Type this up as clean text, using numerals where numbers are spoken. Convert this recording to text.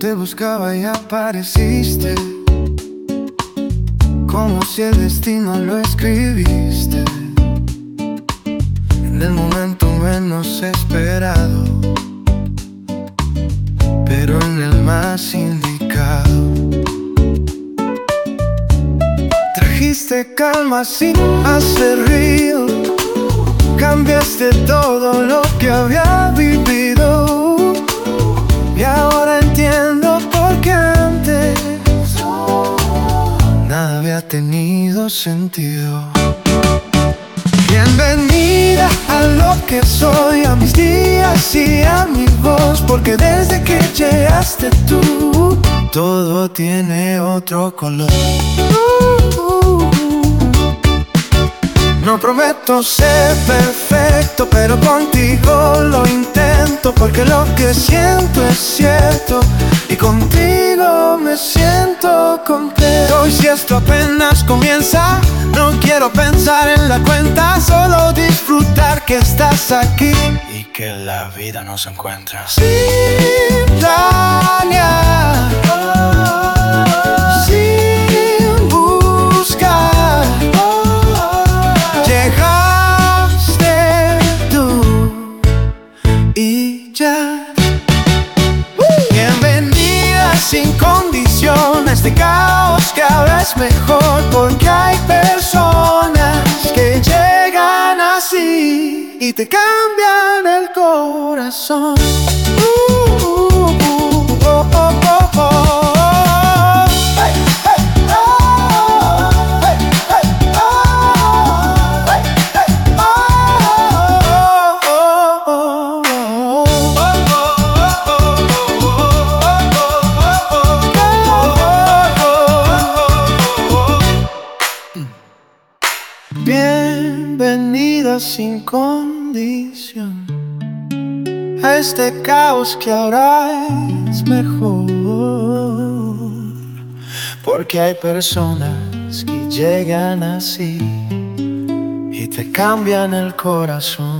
Te buscaba y apareciste, como si el destino lo escribiste en el momento menos esperado, pero en el más indicado. Trajiste calma sin hacer río, cambiaste todo lo que había vivido, y ahora entiendo por qué antes nada había tenido sentido. Bienvenida a lo que soy, a mis días y a mi voz, porque desde que llegaste tú, todo tiene otro color. No prometo ser perfecto, pero contigo lo intento, porque lo que siento es cierto y contigo me siento completo. Y si esto apenas comienza, no quiero pensar en la cuenta, solo disfrutar que estás aquí y que la vida nos encuentra. Sin planear, sin buscar, llegaste tú y ya. Bienvenida sin condición a este caos que ahora es mejor, porque hay personas que llegan así y te cambian el corazón. Bienvenida sin condición a este caos que ahora es mejor, porque hay personas que llegan así y te cambian el corazón.